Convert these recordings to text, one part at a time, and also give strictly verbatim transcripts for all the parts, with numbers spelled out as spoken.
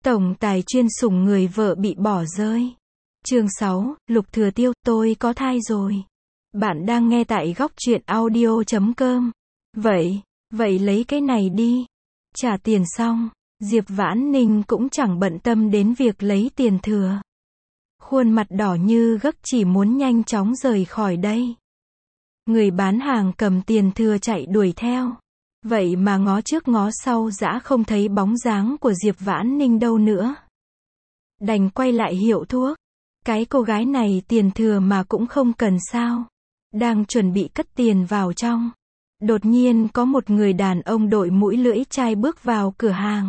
Tổng tài chuyên sủng người vợ bị bỏ rơi. Chương sáu, Lục Thừa Tiêu, tôi có thai rồi. Bạn đang nghe tại góc truyện audio chấm com. Vậy, vậy lấy cái này đi. Trả tiền xong, Diệp Vãn Ninh cũng chẳng bận tâm đến việc lấy tiền thừa. Khuôn mặt đỏ như gấc chỉ muốn nhanh chóng rời khỏi đây. Người bán hàng cầm tiền thừa chạy đuổi theo. Vậy mà ngó trước ngó sau dã không thấy bóng dáng của Diệp Vãn Ninh đâu nữa. Đành quay lại hiệu thuốc. Cái cô gái này tiền thừa mà cũng không cần sao. Đang chuẩn bị cất tiền vào trong. Đột nhiên có một người đàn ông đội mũi lưỡi chai bước vào cửa hàng.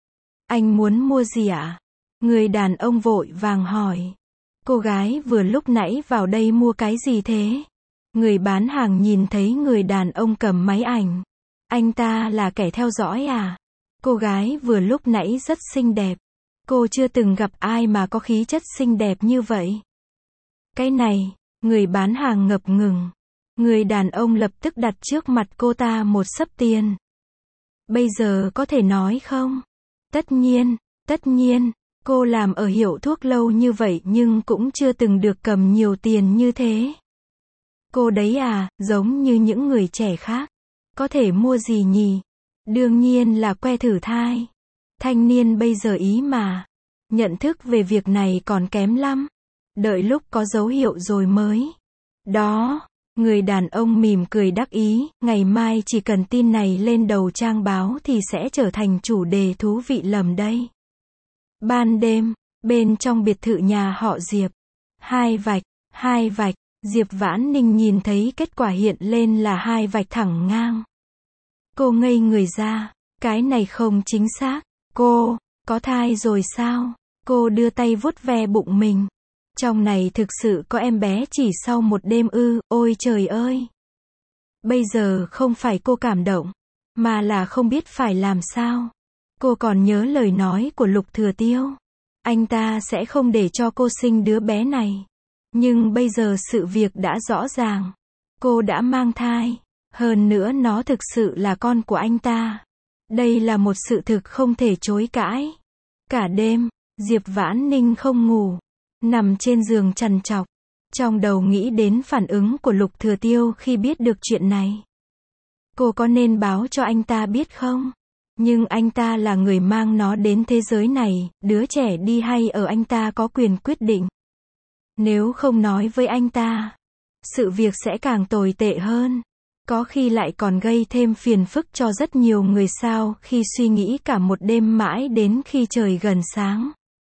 Anh muốn mua gì ạ? Người đàn ông vội vàng hỏi. Cô gái vừa lúc nãy vào đây mua cái gì thế? Người bán hàng nhìn thấy người đàn ông cầm máy ảnh. Anh ta là kẻ theo dõi à? Cô gái vừa lúc nãy rất xinh đẹp. Cô chưa từng gặp ai mà có khí chất xinh đẹp như vậy. Cái này, người bán hàng ngập ngừng. Người đàn ông lập tức đặt trước mặt cô ta một xấp tiền. Bây giờ có thể nói không? Tất nhiên, tất nhiên, cô làm ở hiệu thuốc lâu như vậy nhưng cũng chưa từng được cầm nhiều tiền như thế. Cô đấy à, giống như những người trẻ khác. Có thể mua gì nhỉ? Đương nhiên là que thử thai. Thanh niên bây giờ ý mà. Nhận thức về việc này còn kém lắm. Đợi lúc có dấu hiệu rồi mới. Đó, người đàn ông mỉm cười đắc ý, ngày mai chỉ cần tin này lên đầu trang báo thì sẽ trở thành chủ đề thú vị lầm đây. Ban đêm, bên trong biệt thự nhà họ Diệp. Hai vạch, hai vạch. Diệp Vãn Ninh nhìn thấy kết quả hiện lên là hai vạch thẳng ngang. Cô ngây người ra, cái này không chính xác. Cô, có thai rồi sao? Cô đưa tay vuốt ve bụng mình. Trong này thực sự có em bé chỉ sau một đêm ư, ôi trời ơi. Bây giờ không phải cô cảm động, mà là không biết phải làm sao. Cô còn nhớ lời nói của Lục Thừa Tiêu. Anh ta sẽ không để cho cô sinh đứa bé này. Nhưng bây giờ sự việc đã rõ ràng. Cô đã mang thai. Hơn nữa nó thực sự là con của anh ta. Đây là một sự thực không thể chối cãi. Cả đêm, Diệp Vãn Ninh không ngủ. Nằm trên giường trằn trọc. Trong đầu nghĩ đến phản ứng của Lục Thừa Tiêu khi biết được chuyện này. Cô có nên báo cho anh ta biết không? Nhưng anh ta là người mang nó đến thế giới này, đứa trẻ đi hay ở anh ta có quyền quyết định. Nếu không nói với anh ta, sự việc sẽ càng tồi tệ hơn. Có khi lại còn gây thêm phiền phức cho rất nhiều người sao khi suy nghĩ cả một đêm mãi đến khi trời gần sáng.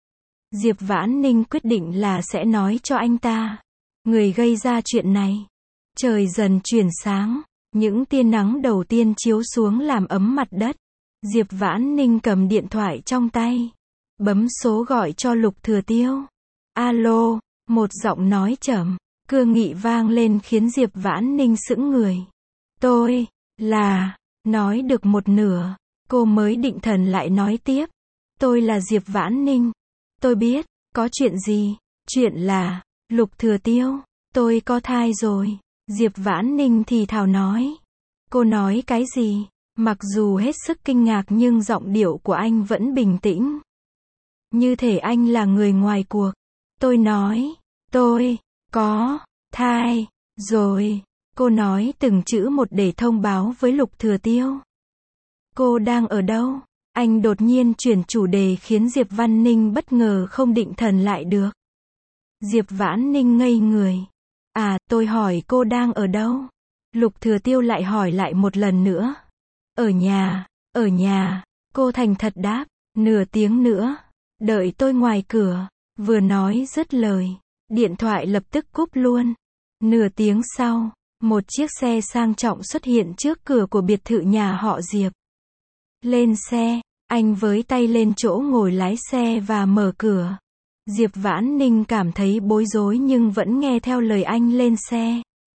Diệp Vãn Ninh quyết định là sẽ nói cho anh ta. Người gây ra chuyện này. Trời dần chuyển sáng. Những tia nắng đầu tiên chiếu xuống làm ấm mặt đất. Diệp Vãn Ninh cầm điện thoại trong tay. Bấm số gọi cho Lục Thừa Tiêu. Alo, một giọng nói trầm, cương nghị vang lên khiến Diệp Vãn Ninh sững người. Tôi, là, nói được một nửa, cô mới định thần lại nói tiếp. Tôi là Diệp Vãn Ninh. Tôi biết, có chuyện gì? Chuyện là, Lục Thừa Tiêu, tôi có thai rồi. Diệp Vãn Ninh thì thào nói. Cô nói cái gì? Mặc dù hết sức kinh ngạc nhưng giọng điệu của anh vẫn bình tĩnh. Như thể anh là người ngoài cuộc. Tôi nói, tôi, có, thai, rồi. Cô nói từng chữ một để thông báo với Lục Thừa Tiêu. Cô đang ở đâu? Anh đột nhiên chuyển chủ đề khiến Diệp Vãn Ninh bất ngờ không định thần lại được. Diệp Vãn Ninh ngây người. À, tôi hỏi cô đang ở đâu? Lục Thừa Tiêu lại hỏi lại một lần nữa. Ở nhà, ở nhà. Cô thành thật đáp. Nửa tiếng nữa. Đợi tôi ngoài cửa. Vừa nói dứt lời. Điện thoại lập tức cúp luôn. Nửa tiếng sau. Một chiếc xe sang trọng xuất hiện trước cửa của biệt thự nhà họ Diệp. Lên xe, anh với tay lên chỗ ngồi lái xe và mở cửa. Diệp Vãn Ninh cảm thấy bối rối nhưng vẫn nghe theo lời anh lên xe.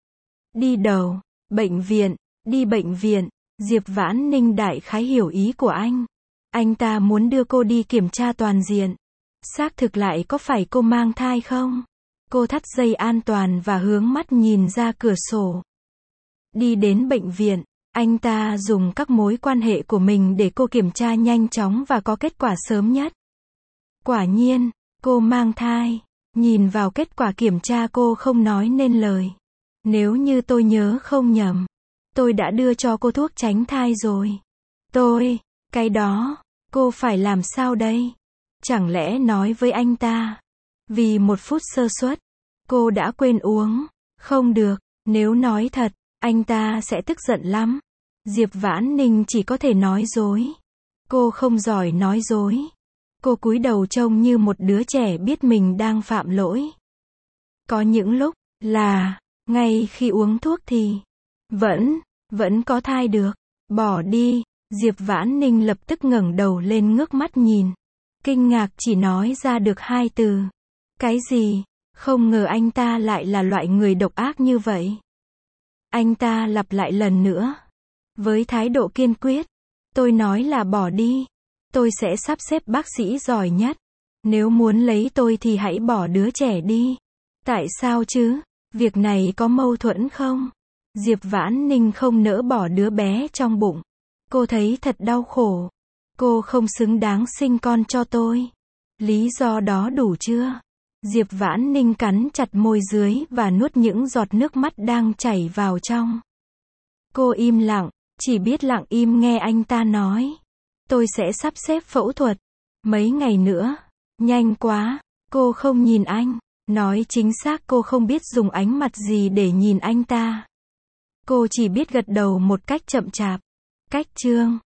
Đi đâu? Bệnh viện, đi bệnh viện. Diệp Vãn Ninh đại khái hiểu ý của anh. Anh ta muốn đưa cô đi kiểm tra toàn diện. Xác thực lại có phải cô mang thai không? Cô thắt dây an toàn và hướng mắt nhìn ra cửa sổ. Đi đến bệnh viện, anh ta dùng các mối quan hệ của mình để cô kiểm tra nhanh chóng và có kết quả sớm nhất. Quả nhiên, cô mang thai. Nhìn vào kết quả kiểm tra cô không nói nên lời. Nếu như tôi nhớ không nhầm, tôi đã đưa cho cô thuốc tránh thai rồi. Tôi, cái đó, cô phải làm sao đây? Chẳng lẽ nói với anh ta? Vì một phút sơ suất, cô đã quên uống. Không được, nếu nói thật, anh ta sẽ tức giận lắm. Diệp Vãn Ninh chỉ có thể nói dối. Cô không giỏi nói dối. Cô cúi đầu trông như một đứa trẻ biết mình đang phạm lỗi. Có những lúc, là, ngay khi uống thuốc thì, vẫn, vẫn có thai được. Bỏ đi, Diệp Vãn Ninh lập tức ngẩng đầu lên ngước mắt nhìn. Kinh ngạc chỉ nói ra được hai từ. Cái gì? Không ngờ anh ta lại là loại người độc ác như vậy. Anh ta lặp lại lần nữa. Với thái độ kiên quyết. Tôi nói là bỏ đi. Tôi sẽ sắp xếp bác sĩ giỏi nhất. Nếu muốn lấy tôi thì hãy bỏ đứa trẻ đi. Tại sao chứ? Việc này có mâu thuẫn không? Diệp Vãn Ninh không nỡ bỏ đứa bé trong bụng. Cô thấy thật đau khổ. Cô không xứng đáng sinh con cho tôi. Lý do đó đủ chưa? Diệp Vãn Ninh cắn chặt môi dưới và nuốt những giọt nước mắt đang chảy vào trong. Cô im lặng, chỉ biết lặng im nghe anh ta nói. Tôi sẽ sắp xếp phẫu thuật. Mấy ngày nữa. Nhanh quá. Cô không nhìn anh. Nói chính xác cô không biết dùng ánh mặt gì để nhìn anh ta. Cô chỉ biết gật đầu một cách chậm chạp. Cách chương